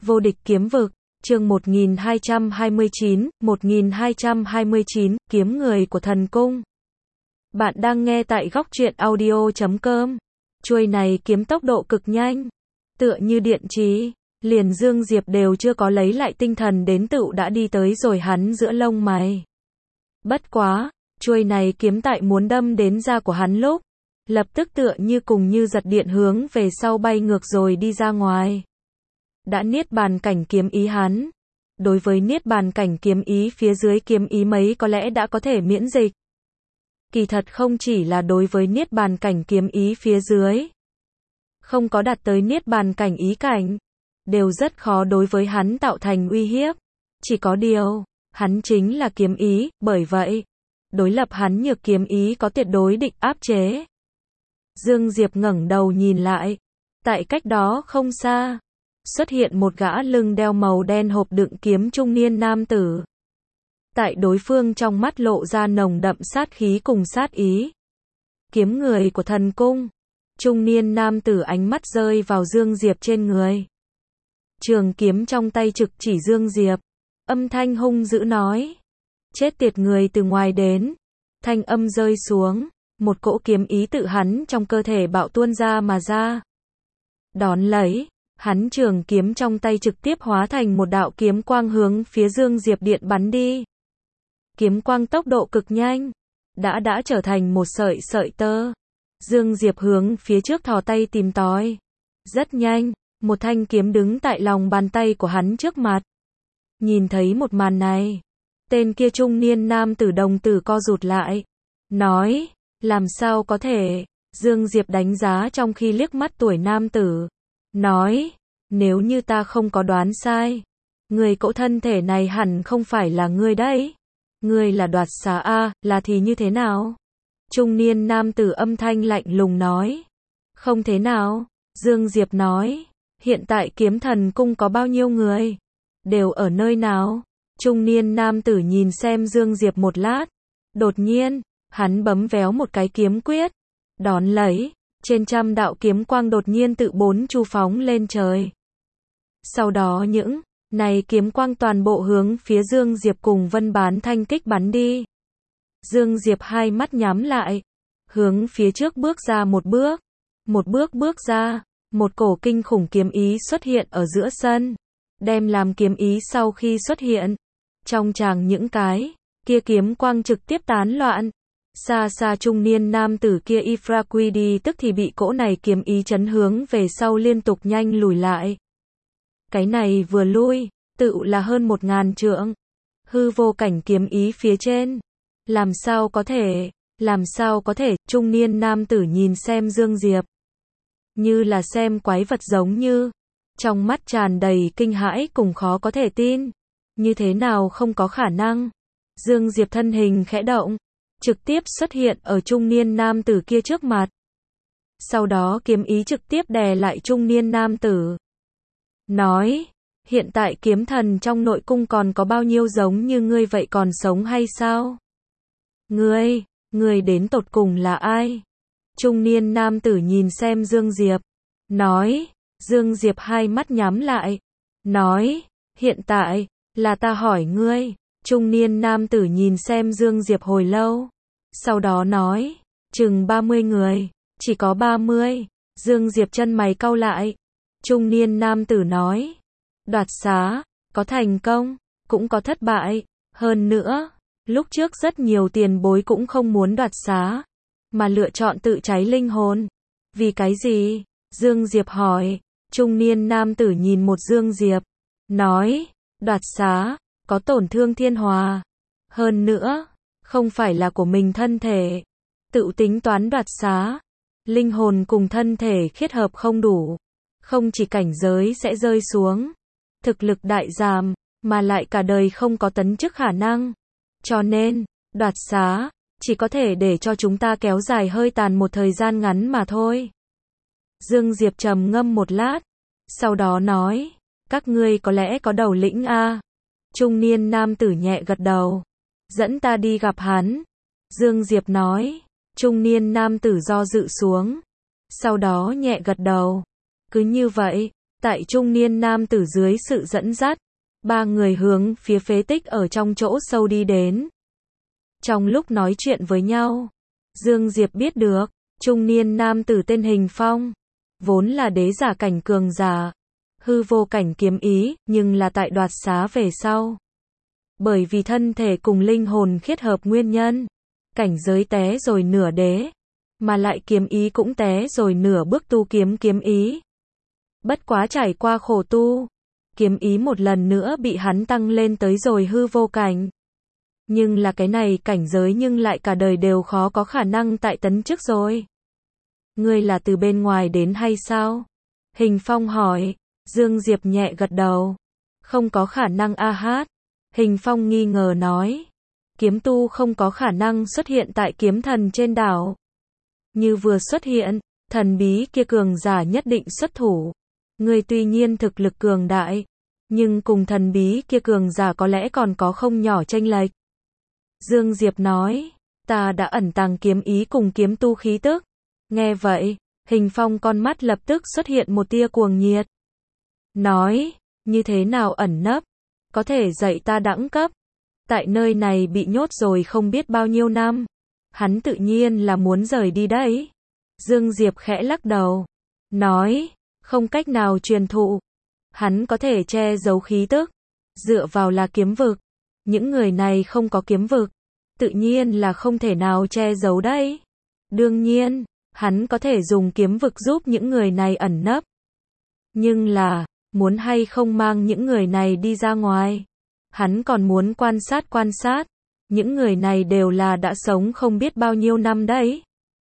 Vô địch kiếm vực, chương 1229, kiếm người của thần cung. Bạn đang nghe tại góc truyện audio.com. Chuôi này kiếm tốc độ cực nhanh, tựa như điện trí, liền Dương Diệp đều chưa có lấy lại tinh thần đến tựu đã đi tới rồi hắn giữa lông mày. Bất quá, chuôi này kiếm tại muốn đâm đến da của hắn lúc, lập tức tựa như cùng như giật điện hướng về sau bay ngược rồi đi ra ngoài. Đã niết bàn cảnh kiếm ý hắn, đối với niết bàn cảnh kiếm ý phía dưới kiếm ý mấy có lẽ đã có thể miễn dịch. Kỳ thật không chỉ là đối với niết bàn cảnh kiếm ý phía dưới, không có đạt tới niết bàn cảnh ý cảnh, đều rất khó đối với hắn tạo thành uy hiếp. Chỉ có điều, hắn chính là kiếm ý, bởi vậy, đối lập hắn nhược kiếm ý có tuyệt đối định áp chế. Dương Diệp ngẩng đầu nhìn lại, tại cách đó không xa, xuất hiện một gã lưng đeo màu đen hộp đựng kiếm trung niên nam tử. Tại đối phương trong mắt lộ ra nồng đậm sát khí cùng sát ý. Kiếm người của thần cung. Trung niên nam tử ánh mắt rơi vào Dương Diệp trên người. Trường kiếm trong tay trực chỉ Dương Diệp. Âm thanh hung dữ nói. Chết tiệt, người từ ngoài đến. Thanh âm rơi xuống. Một cỗ kiếm ý tự hắn trong cơ thể bạo tuôn ra mà ra. Đón lấy, hắn trường kiếm trong tay trực tiếp hóa thành một đạo kiếm quang hướng phía Dương Diệp điện bắn đi. Kiếm quang tốc độ cực nhanh, đã trở thành một sợi sợi tơ. Dương Diệp hướng phía trước thò tay tìm tòi. Rất nhanh, một thanh kiếm đứng tại lòng bàn tay của hắn trước mặt. Nhìn thấy một màn này, tên kia trung niên nam tử đồng tử co rụt lại. Nói, làm sao có thể? Dương Diệp đánh giá trong khi liếc mắt tuổi nam tử. Nói, nếu như ta không có đoán sai, người cỗ thân thể này hẳn không phải là ngươi đấy. Ngươi là Đoạt Xá a, là thì như thế nào? Trung niên nam tử âm thanh lạnh lùng nói. Không thế nào, Dương Diệp nói. Hiện tại kiếm thần cung có bao nhiêu người? Đều ở nơi nào? Trung niên nam tử nhìn xem Dương Diệp một lát. Đột nhiên, hắn bấm véo một cái kiếm quyết. Đón lấy, trên trăm đạo kiếm quang đột nhiên tự bốn chu phóng lên trời. Sau đó những này kiếm quang toàn bộ hướng phía Dương Diệp cùng Vân Bán Thanh kích bắn đi. Dương Diệp hai mắt nhắm lại, hướng phía trước bước ra một bước. Một bước ra, một cổ kinh khủng kiếm ý xuất hiện ở giữa sân. Đem làm kiếm ý sau khi xuất hiện, trong tràng những cái kia kiếm quang trực tiếp tán loạn. Xa xa trung niên nam tử kia Ifraquidi tức thì bị cỗ này kiếm ý chấn hướng về sau liên tục nhanh lùi lại. Cái này vừa lui, tự là hơn 1000 trượng. Hư vô cảnh kiếm ý phía trên. Làm sao có thể, trung niên nam tử nhìn xem Dương Diệp. Như là xem quái vật giống như. Trong mắt tràn đầy kinh hãi cùng khó có thể tin. Như thế nào không có khả năng. Dương Diệp thân hình khẽ động. Trực tiếp xuất hiện ở trung niên nam tử kia trước mặt. Sau đó kiếm ý trực tiếp đè lại trung niên nam tử. Nói, hiện tại kiếm thần trong nội cung còn có bao nhiêu giống như ngươi vậy còn sống hay sao? Ngươi đến tột cùng là ai? Trung niên nam tử nhìn xem Dương Diệp. Nói, Dương Diệp hai mắt nhắm lại. Nói, hiện tại, là ta hỏi ngươi. Trung niên nam tử nhìn xem Dương Diệp hồi lâu. Sau đó nói, chừng 30 người, chỉ có 30. Dương Diệp chân mày cau lại. Trung niên nam tử nói, đoạt xá, có thành công, cũng có thất bại. Hơn nữa, lúc trước rất nhiều tiền bối cũng không muốn đoạt xá, mà lựa chọn tự cháy linh hồn. Vì cái gì? Dương Diệp hỏi. Trung niên nam tử nhìn một Dương Diệp. Nói, đoạt xá, có tổn thương thiên hòa. Hơn nữa, không phải là của mình thân thể. Tự tính toán đoạt xá. Linh hồn cùng thân thể kết hợp không đủ. Không chỉ cảnh giới sẽ rơi xuống. Thực lực đại giảm, mà lại cả đời không có tấn chức khả năng. Cho nên, đoạt xá, chỉ có thể để cho chúng ta kéo dài hơi tàn một thời gian ngắn mà thôi. Dương Diệp trầm ngâm một lát. Sau đó nói, các ngươi có lẽ có đầu lĩnh a. Trung niên nam tử nhẹ gật đầu. Dẫn ta đi gặp hắn. Dương Diệp nói. Trung niên nam tử do dự xuống. Sau đó nhẹ gật đầu. Cứ như vậy, Tại trung niên nam tử dưới sự dẫn dắt, ba người hướng phía phế tích ở trong chỗ sâu đi đến. Trong lúc nói chuyện với nhau, Dương Diệp biết được, trung niên nam tử tên Hình Phong, vốn là đế giả cảnh cường giả, hư vô cảnh kiếm ý, nhưng là tại đoạt xá về sau. Bởi vì thân thể cùng linh hồn kết hợp nguyên nhân, cảnh giới té rồi nửa đế, mà lại kiếm ý cũng té rồi nửa bước tu kiếm ý. Bất quá trải qua khổ tu, kiếm ý một lần nữa bị hắn tăng lên tới rồi hư vô cảnh. Nhưng là cái này cảnh giới nhưng lại cả đời đều khó có khả năng tại tấn chức rồi. Ngươi là từ bên ngoài đến hay sao? Hình Phong hỏi. Dương Diệp nhẹ gật đầu. Không có khả năng a hát. Hình Phong nghi ngờ nói. Kiếm tu không có khả năng xuất hiện tại kiếm thần trên đảo. Như vừa xuất hiện, thần bí kia cường giả nhất định xuất thủ. Ngươi tuy nhiên thực lực cường đại, nhưng cùng thần bí kia cường giả có lẽ còn có không nhỏ chênh lệch. Dương Diệp nói, ta đã ẩn tàng kiếm ý cùng kiếm tu khí tức. Nghe vậy, Hình Phong con mắt lập tức xuất hiện một tia cuồng nhiệt. Nói, như thế nào ẩn nấp? Có thể dạy ta đẳng cấp. Tại nơi này bị nhốt rồi không biết bao nhiêu năm. Hắn tự nhiên là muốn rời đi đấy. Dương Diệp khẽ lắc đầu. Nói, không cách nào truyền thụ. Hắn có thể che giấu khí tức. Dựa vào là kiếm vực. Những người này không có kiếm vực. Tự nhiên là không thể nào che giấu đấy. Đương nhiên, hắn có thể dùng kiếm vực giúp những người này ẩn nấp. Nhưng là, muốn hay không mang những người này đi ra ngoài. Hắn còn muốn quan sát. Những người này đều là đã sống không biết bao nhiêu năm đấy.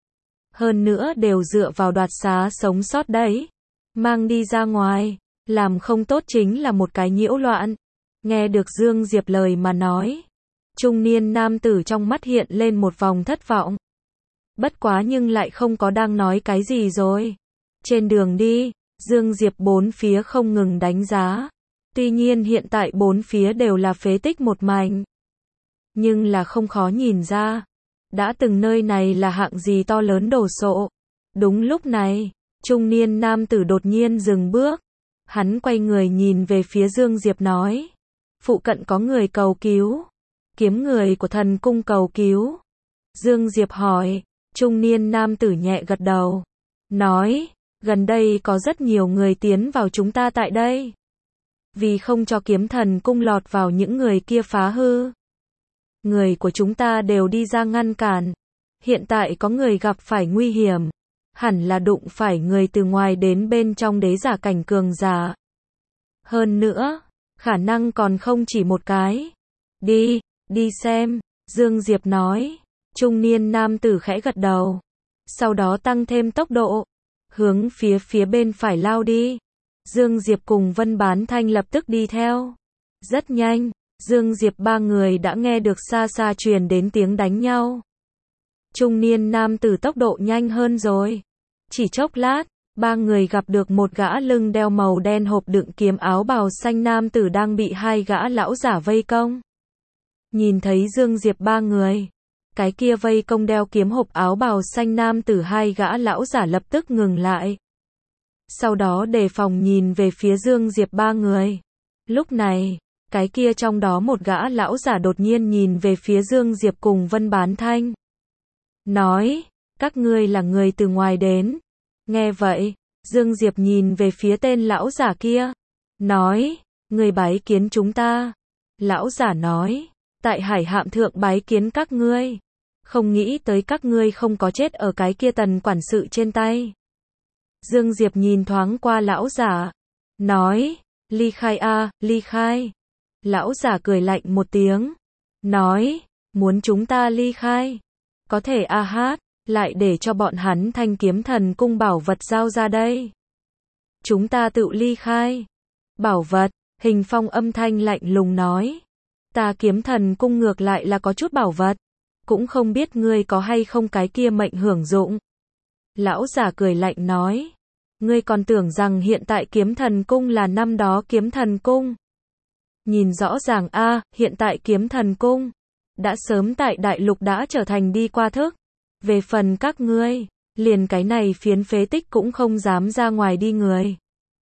Hơn nữa đều dựa vào đoạt xá sống sót đấy. Mang đi ra ngoài, làm không tốt chính là một cái nhiễu loạn. Nghe được Dương Diệp lời mà nói. Trung niên nam tử trong mắt hiện lên một vòng thất vọng. Bất quá nhưng lại không có đang nói cái gì rồi. Trên đường đi, Dương Diệp bốn phía không ngừng đánh giá. Tuy nhiên hiện tại bốn phía đều là phế tích một mảnh. Nhưng là không khó nhìn ra. Đã từng nơi này là hạng gì to lớn đồ sộ. Đúng lúc này, trung niên nam tử đột nhiên dừng bước. Hắn quay người nhìn về phía Dương Diệp nói. Phụ cận có người cầu cứu. Kiếm người của thần cung cầu cứu. Dương Diệp hỏi. Trung niên nam tử nhẹ gật đầu. Nói, gần đây có rất nhiều người tiến vào chúng ta tại đây. Vì không cho kiếm thần cung lọt vào những người kia phá hư. Người của chúng ta đều đi ra ngăn cản. Hiện tại có người gặp phải nguy hiểm. Hẳn là đụng phải người từ ngoài đến bên trong đế giả cảnh cường giả. Hơn nữa, khả năng còn không chỉ một cái. Đi xem, Dương Diệp nói. Trung niên nam tử khẽ gật đầu. Sau đó tăng thêm tốc độ. Hướng phía bên phải lao đi. Dương Diệp cùng Vân Bán Thanh lập tức đi theo. Rất nhanh, Dương Diệp ba người đã nghe được xa xa truyền đến tiếng đánh nhau. Trung niên nam tử tốc độ nhanh hơn rồi. Chỉ chốc lát, ba người gặp được một gã lưng đeo màu đen hộp đựng kiếm áo bào xanh nam tử đang bị hai gã lão giả vây công. Nhìn thấy Dương Diệp ba người, cái kia vây công đeo kiếm hộp áo bào xanh nam tử hai gã lão giả lập tức ngừng lại. Sau đó đề phòng nhìn về phía Dương Diệp ba người. Lúc này, cái kia trong đó một gã lão giả đột nhiên nhìn về phía Dương Diệp cùng Vân Bán Thanh. Nói, các ngươi là người từ ngoài đến. Nghe vậy, Dương Diệp nhìn về phía tên lão giả kia. Nói, người bái kiến chúng ta. Lão giả nói, tại Hải Hạm Thượng bái kiến các ngươi. Không nghĩ tới các ngươi không có chết ở cái kia tần quản sự trên tay. Dương Diệp nhìn thoáng qua lão giả. Nói, ly khai a, ly khai. Lão giả cười lạnh một tiếng. Nói, muốn chúng ta ly khai. Có thể a hát, lại để cho bọn hắn Thanh Kiếm Thần Cung bảo vật giao ra đây. Chúng ta tự ly khai. Bảo vật, Hình Phong âm thanh lạnh lùng nói. Ta Kiếm Thần Cung ngược lại là có chút bảo vật. Cũng không biết ngươi có hay không cái kia mệnh hưởng dụng. Lão giả cười lạnh nói. Ngươi còn tưởng rằng hiện tại Kiếm Thần Cung là năm đó Kiếm Thần Cung. Nhìn rõ ràng hiện tại Kiếm Thần Cung đã sớm tại đại lục đã trở thành đi qua thức. Về phần các ngươi, liền cái này phiến phế tích cũng không dám ra ngoài đi người.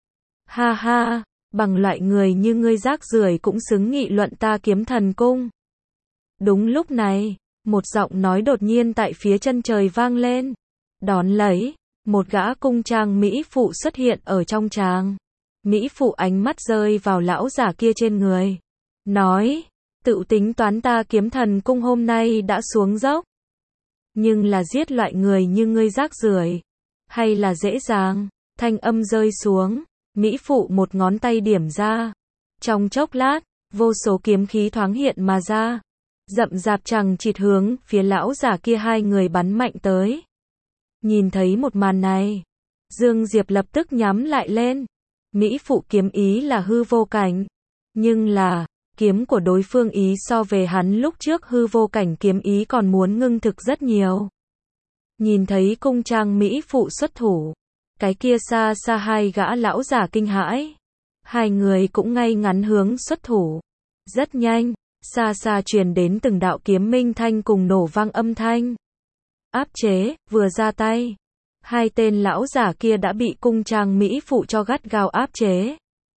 Ha ha, bằng loại người như ngươi rác rưởi cũng xứng nghị luận ta kiếm thần cung. Đúng lúc này, một giọng nói đột nhiên tại phía chân trời vang lên. Đón lấy, một gã cung trang mỹ phụ xuất hiện ở trong tràng. Mỹ phụ ánh mắt rơi vào lão giả kia trên người. Nói, tự tính toán ta kiếm thần cung hôm nay đã xuống dốc. Nhưng là giết loại người như ngươi rác rưởi, hay là dễ dàng? Thanh âm rơi xuống, Mỹ phụ một ngón tay điểm ra. Trong chốc lát, vô số kiếm khí thoáng hiện mà ra. Rậm rạp chằng chịt hướng phía lão giả kia hai người bắn mạnh tới. Nhìn thấy một màn này, Dương Diệp lập tức nhắm lại lên. Mỹ phụ kiếm ý là hư vô cảnh, nhưng là kiếm của đối phương ý so về hắn lúc trước hư vô cảnh kiếm ý còn muốn ngưng thực rất nhiều. Nhìn thấy cung trang Mỹ phụ xuất thủ, cái kia xa xa hai gã lão giả kinh hãi. Hai người cũng ngay ngắn hướng xuất thủ. Rất nhanh, xa xa truyền đến từng đạo kiếm minh thanh cùng nổ vang âm thanh. Áp chế, vừa ra tay, hai tên lão giả kia đã bị cung trang Mỹ phụ cho gắt gao áp chế.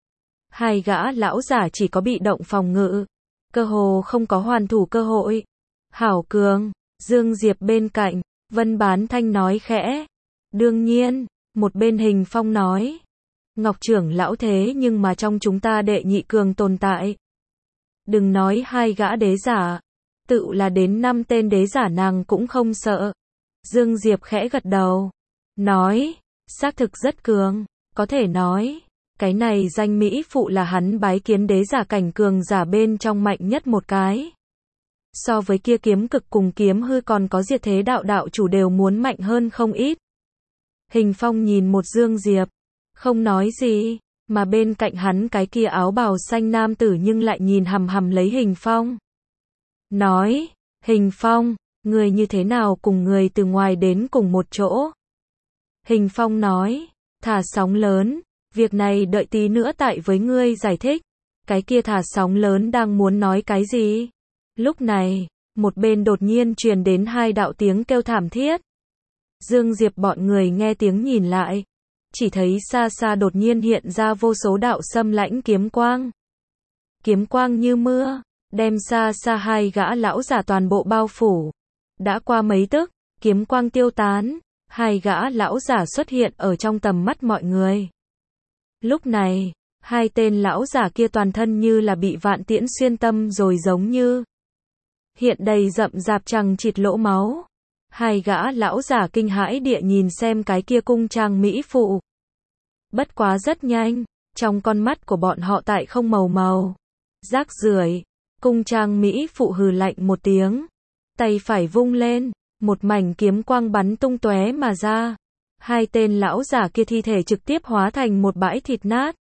Hai gã lão giả chỉ có bị động phòng ngự, cơ hồ không có hoàn thủ cơ hội. Hảo cường, Dương Diệp bên cạnh, Vân Bán Thanh nói khẽ. Đương nhiên, một bên Hình Phong nói. Ngọc trưởng lão thế nhưng mà trong chúng ta đệ nhị cường tồn tại. Đừng nói hai gã đế giả, tự là đến 5 tên đế giả nàng cũng không sợ. Dương Diệp khẽ gật đầu, nói, xác thực rất cường, có thể nói, cái này danh Mỹ phụ là hắn bái kiến đế giả cảnh cường giả bên trong mạnh nhất một cái. So với kia kiếm cực cùng kiếm hư còn có diệt thế đạo đạo chủ đều muốn mạnh hơn không ít. Hình Phong nhìn một Dương Diệp, không nói gì, mà bên cạnh hắn cái kia áo bào xanh nam tử nhưng lại nhìn hằm hằm lấy Hình Phong. Nói, Hình Phong, người như thế nào cùng người từ ngoài đến cùng một chỗ? Hình Phong nói, thả sóng lớn, việc này đợi tí nữa tại với ngươi giải thích. Cái kia thả sóng lớn đang muốn nói cái gì? Lúc này, một bên đột nhiên truyền đến hai đạo tiếng kêu thảm thiết. Dương Diệp bọn người nghe tiếng nhìn lại, chỉ thấy xa xa đột nhiên hiện ra vô số đạo xâm lãnh kiếm quang. Kiếm quang như mưa, đem xa xa hai gã lão giả toàn bộ bao phủ. Đã qua mấy tức, kiếm quang tiêu tán, hai gã lão giả xuất hiện ở trong tầm mắt mọi người. Lúc này, hai tên lão giả kia toàn thân như là bị vạn tiễn xuyên tâm rồi giống như hiện đầy rậm rạp chằng chịt lỗ máu. Hai gã lão giả kinh hãi địa nhìn xem cái kia cung trang Mỹ phụ. Bất quá rất nhanh, trong con mắt của bọn họ tại không màu màu. Rác rưởi, cung trang Mỹ phụ hừ lạnh một tiếng. Tay phải vung lên, một mảnh kiếm quang bắn tung tóe mà ra. Hai tên lão giả kia thi thể trực tiếp hóa thành một bãi thịt nát.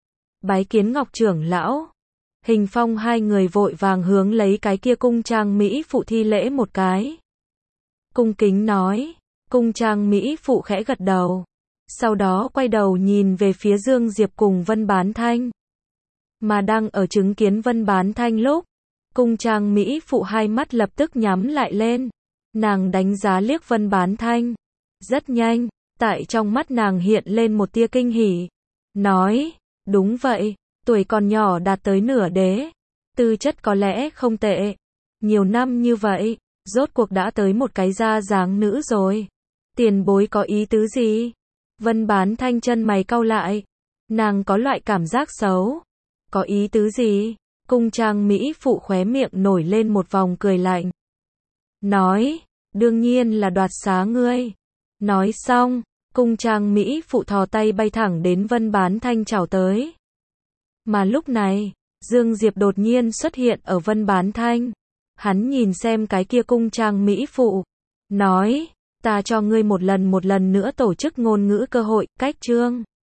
Bái kiến Ngọc trưởng lão. Hình Phong hai người vội vàng hướng lấy cái kia cung trang Mỹ phụ thi lễ một cái. Cung kính nói, cung trang Mỹ phụ khẽ gật đầu. Sau đó quay đầu nhìn về phía Dương Diệp cùng Vân Bán Thanh. Mà đang ở chứng kiến Vân Bán Thanh lúc, cung trang Mỹ phụ hai mắt lập tức nhắm lại lên. Nàng đánh giá liếc Vân Bán Thanh. Rất nhanh, tại trong mắt nàng hiện lên một tia kinh hỉ. Nói, đúng vậy, tuổi còn nhỏ đạt tới nửa đế. Tư chất có lẽ không tệ. Nhiều năm như vậy, rốt cuộc đã tới một cái da dáng nữ rồi. Tiền bối có ý tứ gì? Vân Bán Thanh chân mày cau lại. Nàng có loại cảm giác xấu. Có ý tứ gì? Cung trang Mỹ phụ khóe miệng nổi lên một vòng cười lạnh. Nói, đương nhiên là đoạt xá ngươi. Nói xong, cung trang Mỹ phụ thò tay bay thẳng đến Vân Bán Thanh chào tới. Mà lúc này, Dương Diệp đột nhiên xuất hiện ở Vân Bán Thanh. Hắn nhìn xem cái kia cung trang Mỹ phụ. Nói, ta cho ngươi một lần nữa tổ chức ngôn ngữ cơ hội, cách chương.